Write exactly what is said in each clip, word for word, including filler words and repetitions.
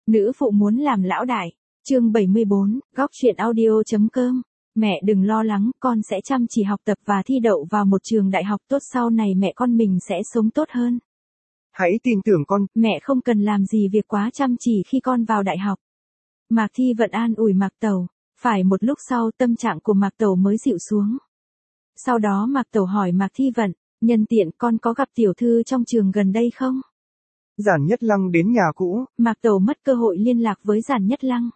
Nữ phụ muốn làm lão đại. Chương bảy mươi bốn, góc truyện audio.com. Mẹ đừng lo lắng, con sẽ chăm chỉ học tập và thi đậu vào một trường đại học tốt, sau này mẹ con mình sẽ sống tốt hơn. Hãy tin tưởng con. Mẹ không cần làm gì việc quá chăm chỉ khi con vào đại học. Mạc Thi Vận an ủi Mạc Tẩu. Phải một lúc sau tâm trạng của Mạc Tẩu mới dịu xuống. Sau đó Mạc Tẩu hỏi Mạc Thi Vận, nhân tiện con có gặp tiểu thư trong trường gần đây không? Giản Nhất Lăng đến nhà cũ. Mạc Tẩu mất cơ hội liên lạc với Giản Nhất Lăng.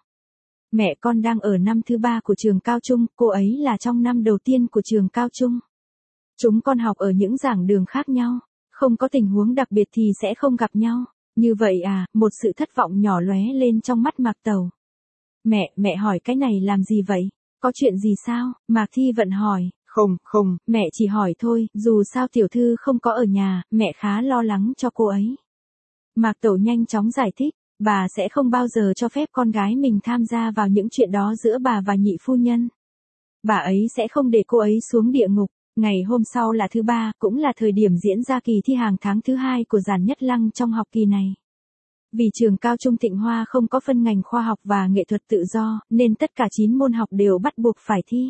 Mẹ con đang ở năm thứ ba của trường cao trung, cô ấy là trong năm đầu tiên của trường cao trung. Chúng con học ở những giảng đường khác nhau, không có tình huống đặc biệt thì sẽ không gặp nhau. Như vậy à, một sự thất vọng nhỏ lóe lên trong mắt Mạc Tẩu. Mẹ, mẹ hỏi cái này làm gì vậy? Có chuyện gì sao? Mạc Thi Vận hỏi. Không, không. Mẹ chỉ hỏi thôi, dù sao tiểu thư không có ở nhà, mẹ khá lo lắng cho cô ấy. Mạc Tẩu nhanh chóng giải thích, bà sẽ không bao giờ cho phép con gái mình tham gia vào những chuyện đó giữa bà và nhị phu nhân. Bà ấy sẽ không để cô ấy xuống địa ngục. Ngày hôm sau là thứ ba, cũng là thời điểm diễn ra kỳ thi hàng tháng thứ hai của Giản Nhất Lăng trong học kỳ này. Vì trường cao trung Thịnh Hoa không có phân ngành khoa học và nghệ thuật tự do, nên tất cả chín môn học đều bắt buộc phải thi.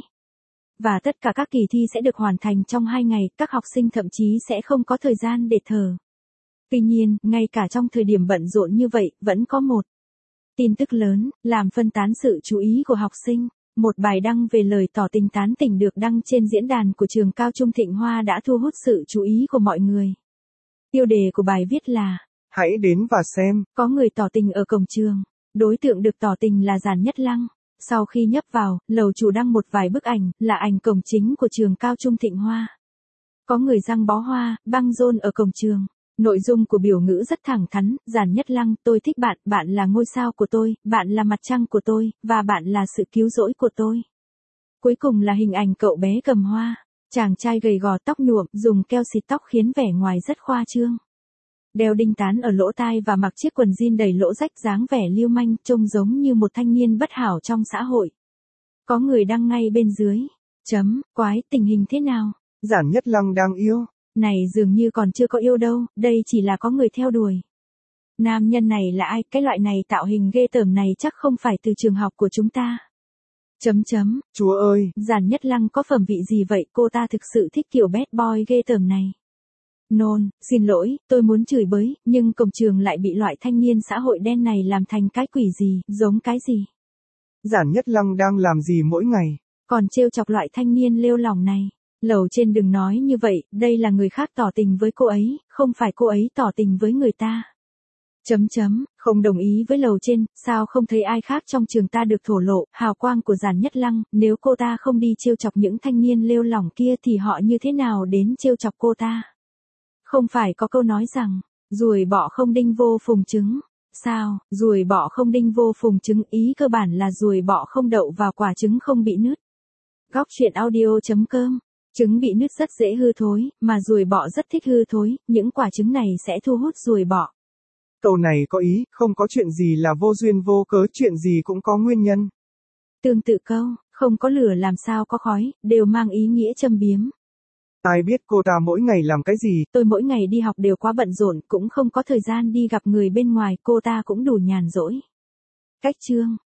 Và tất cả các kỳ thi sẽ được hoàn thành trong hai ngày, các học sinh thậm chí sẽ không có thời gian để thở. Tuy nhiên, ngay cả trong thời điểm bận rộn như vậy, vẫn có một tin tức lớn, làm phân tán sự chú ý của học sinh. Một bài đăng về lời tỏ tình tán tỉnh được đăng trên diễn đàn của trường cao trung Thịnh Hoa đã thu hút sự chú ý của mọi người. Tiêu đề của bài viết là: Hãy đến và xem. Có người tỏ tình ở cổng trường. Đối tượng được tỏ tình là Giản Nhất Lăng. Sau khi nhấp vào, lầu chủ đăng một vài bức ảnh, là ảnh cổng chính của trường cao trung Thịnh Hoa. Có người giăng bó hoa, băng rôn ở cổng trường. Nội dung của biểu ngữ rất thẳng thắn, Giản Nhất Lăng, tôi thích bạn, bạn là ngôi sao của tôi, bạn là mặt trăng của tôi, và bạn là sự cứu rỗi của tôi. Cuối cùng là hình ảnh cậu bé cầm hoa. Chàng trai gầy gò tóc nhuộm, dùng keo xịt tóc khiến vẻ ngoài rất khoa trương. Đeo đinh tán ở lỗ tai và mặc chiếc quần jean đầy lỗ rách, dáng vẻ lưu manh, trông giống như một thanh niên bất hảo trong xã hội. Có người đăng ngay bên dưới. Chấm, quái, tình hình thế nào? Giản Nhất Lăng đang yêu. Này dường như còn chưa có yêu đâu, đây chỉ là có người theo đuổi. Nam nhân này là ai, cái loại này tạo hình ghê tởm này chắc không phải từ trường học của chúng ta. Chấm chấm. Chúa ơi! Giản Nhất Lăng có phẩm vị gì vậy, cô ta thực sự thích kiểu bad boy ghê tởm này. Nôn, xin lỗi, tôi muốn chửi bới, nhưng cổng trường lại bị loại thanh niên xã hội đen này làm thành cái quỷ gì, giống cái gì. Giản Nhất Lăng đang làm gì mỗi ngày? Còn trêu chọc loại thanh niên lêu lỏng này. Lầu trên đừng nói như vậy, đây là người khác tỏ tình với cô ấy, không phải cô ấy tỏ tình với người ta. Chấm chấm, không đồng ý với lầu trên, sao không thấy ai khác trong trường ta được thổ lộ, hào quang của Giản Nhất Lăng, nếu cô ta không đi trêu chọc những thanh niên lêu lỏng kia thì họ như thế nào đến trêu chọc cô ta? Không phải có câu nói rằng, ruồi bọ không đinh vô phùng trứng. Sao, ruồi bọ không đinh vô phùng trứng, ý cơ bản là ruồi bọ không đậu vào quả trứng không bị nứt. Góc truyện audio.com. Trứng bị nứt rất dễ hư thối, mà ruồi bọ rất thích hư thối, những quả trứng này sẽ thu hút ruồi bọ. Câu này có ý, không có chuyện gì là vô duyên vô cớ, chuyện gì cũng có nguyên nhân. Tương tự câu, không có lửa làm sao có khói, đều mang ý nghĩa châm biếm. Ai biết cô ta mỗi ngày làm cái gì? Tôi mỗi ngày đi học đều quá bận rộn, cũng không có thời gian đi gặp người bên ngoài, cô ta cũng đủ nhàn rỗi. Cách chương.